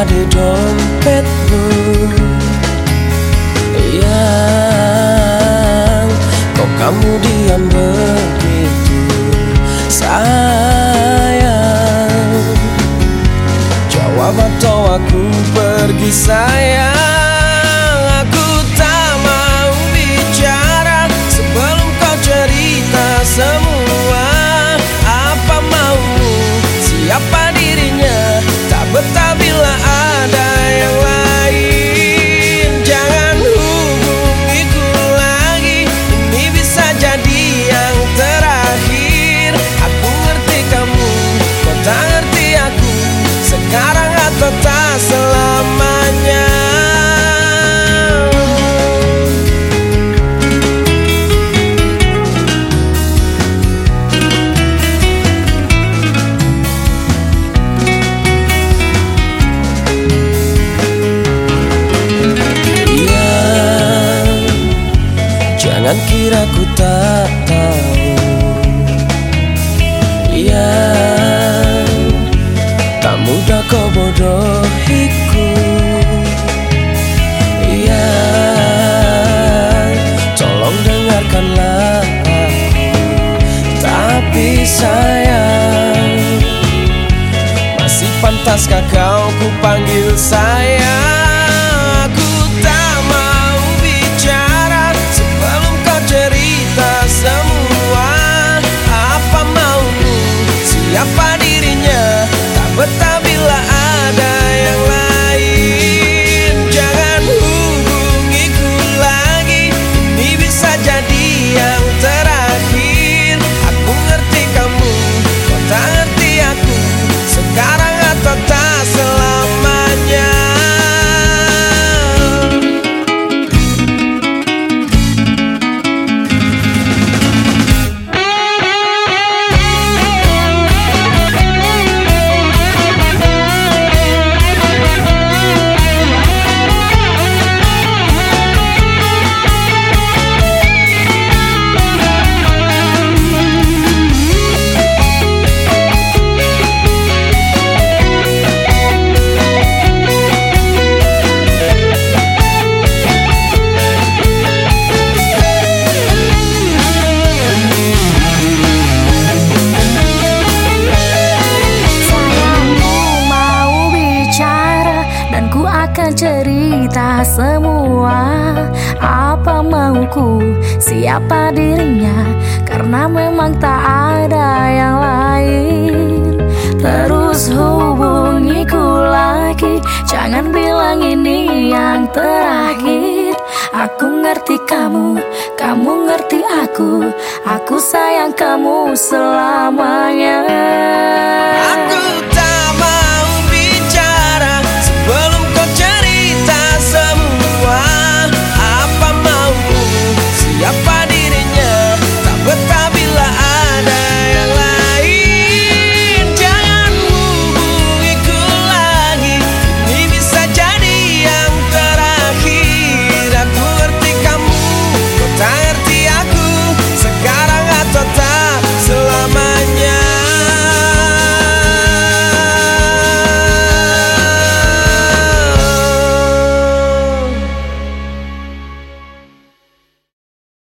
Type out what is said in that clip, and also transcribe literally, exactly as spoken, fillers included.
apa di dompetmu yang kok kamu diam begitu sayang? Jawab atau aku pergi sayang. Aku tak mau bicara sebelum kau cerita semua. Apa maumu, siapa dirinya, tak betah bila ada yang lain. Jangan hubungiku lagi, ini bisa jadi yang terakhir. Aku ngerti kamu, kau tak ngerti aku, sekarang atau tak selamanya. Jangan kira ku tak tahu, ya tak mudah kau bodohiku. Ya tolong dengarkanlah aku, tapi sayang, masih pantaskah kau ku panggil sayang? Siapa dirinya, tak betah bila ada yang lain. Jangan hubungiku lagi, ini bisa jadi yang terakhir. Aku ngerti kamu, kau tak ngerti aku, sekarang atau tak selamanya. Cerita semua apa mauku, siapa dirinya, karena memang tak ada yang lain. Terus hubungiku lagi, jangan bilang ini yang terakhir. Aku ngerti kamu, kamu ngerti aku, aku sayang kamu selamanya. Aku